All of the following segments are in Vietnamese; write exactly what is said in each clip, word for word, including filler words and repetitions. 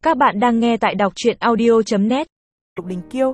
Các bạn đang nghe tại đọc truyện audio chấm net. Lục Đình Kiêu.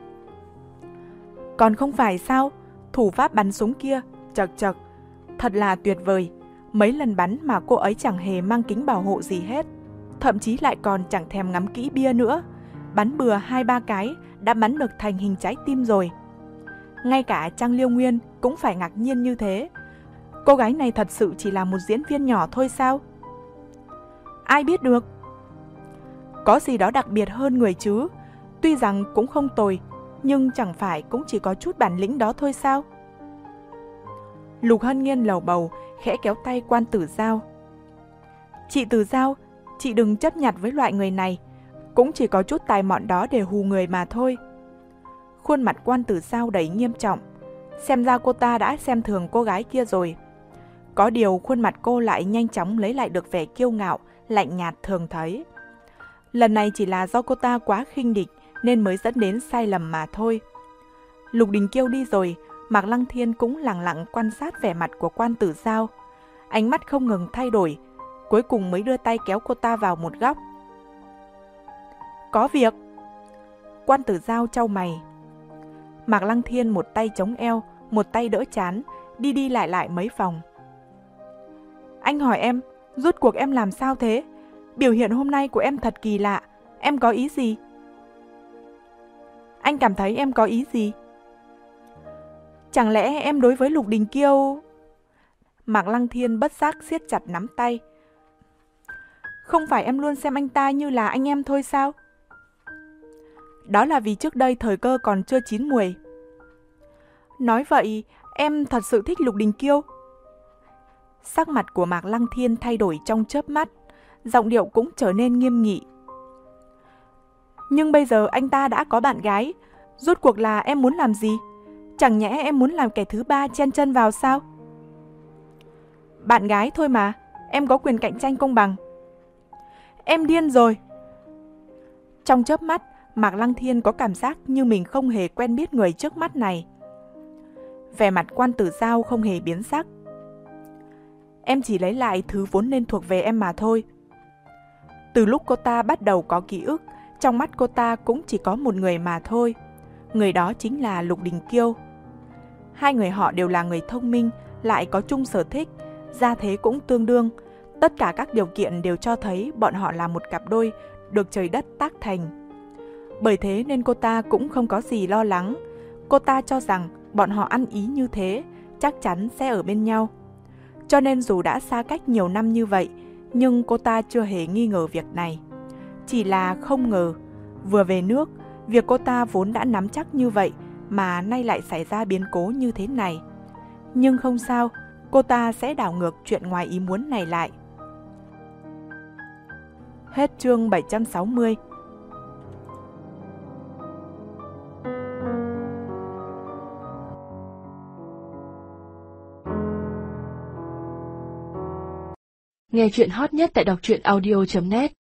Còn không phải sao, thủ pháp bắn súng kia, chật chật, thật là tuyệt vời. Mấy lần bắn mà cô ấy chẳng hề mang kính bảo hộ gì hết, thậm chí lại còn chẳng thèm ngắm kỹ bia nữa. Bắn bừa hai ba cái đã bắn được thành hình trái tim rồi. Ngay cả Trang Liêu Nguyên cũng phải ngạc nhiên như thế. Cô gái này thật sự chỉ là một diễn viên nhỏ thôi sao? Ai biết được. Có gì đó đặc biệt hơn người chứ. Tuy rằng cũng không tồi, nhưng chẳng phải cũng chỉ có chút bản lĩnh đó thôi sao? Lục Hân Nghiên lầu bầu, khẽ kéo tay Quan Tử Giao. Chị Tử Giao, chị đừng chấp nhặt với loại người này, cũng chỉ có chút tài mọn đó để hù người mà thôi. Khuôn mặt Quan Tử Giao đầy nghiêm trọng, xem ra cô ta đã xem thường cô gái kia rồi. Có điều khuôn mặt cô lại nhanh chóng lấy lại được vẻ kiêu ngạo, lạnh nhạt thường thấy. Lần này chỉ là do cô ta quá khinh địch nên mới dẫn đến sai lầm mà thôi. Lục Đình Kiêu đi rồi, Mạc Lăng Thiên cũng lặng lặng quan sát vẻ mặt của Quan Tử Giao. Ánh mắt không ngừng thay đổi, cuối cùng mới đưa tay kéo cô ta vào một góc. Có việc. Quan Tử Giao chau mày. Mạc Lăng Thiên một tay chống eo, một tay đỡ trán, đi đi lại lại mấy vòng. Anh hỏi em, rốt cuộc em làm sao thế? Biểu hiện hôm nay của em thật kỳ lạ, em có ý gì? Anh cảm thấy em có ý gì? Chẳng lẽ em đối với Lục Đình Kiêu... Mạc Lăng Thiên bất giác siết chặt nắm tay. Không phải em luôn xem anh ta như là anh em thôi sao? Đó là vì trước đây thời cơ còn chưa chín muồi. Nói vậy, em thật sự thích Lục Đình Kiêu. Sắc mặt của Mạc Lăng Thiên thay đổi trong chớp mắt, giọng điệu cũng trở nên nghiêm nghị. Nhưng bây giờ anh ta đã có bạn gái, rốt cuộc là em muốn làm gì? Chẳng nhẽ em muốn làm kẻ thứ ba chen chân vào sao? Bạn gái thôi mà, em có quyền cạnh tranh công bằng. Em điên rồi. Trong chớp mắt, Mạc Lăng Thiên có cảm giác như mình không hề quen biết người trước mắt này. Vẻ mặt Quan Tử Giao không hề biến sắc. Em chỉ lấy lại thứ vốn nên thuộc về em mà thôi. Từ lúc cô ta bắt đầu có ký ức, trong mắt cô ta cũng chỉ có một người mà thôi. Người đó chính là Lục Đình Kiêu. Hai người họ đều là người thông minh, lại có chung sở thích, gia thế cũng tương đương. Tất cả các điều kiện đều cho thấy bọn họ là một cặp đôi được trời đất tác thành. Bởi thế nên cô ta cũng không có gì lo lắng. Cô ta cho rằng bọn họ ăn ý như thế, chắc chắn sẽ ở bên nhau. Cho nên dù đã xa cách nhiều năm như vậy, nhưng cô ta chưa hề nghi ngờ việc này. Chỉ là không ngờ, vừa về nước, việc cô ta vốn đã nắm chắc như vậy mà nay lại xảy ra biến cố như thế này. Nhưng không sao, cô ta sẽ đảo ngược chuyện ngoài ý muốn này lại. Hết chương bảy trăm sáu mươi. Nghe chuyện hot nhất tại đọc truyện audio chấm net.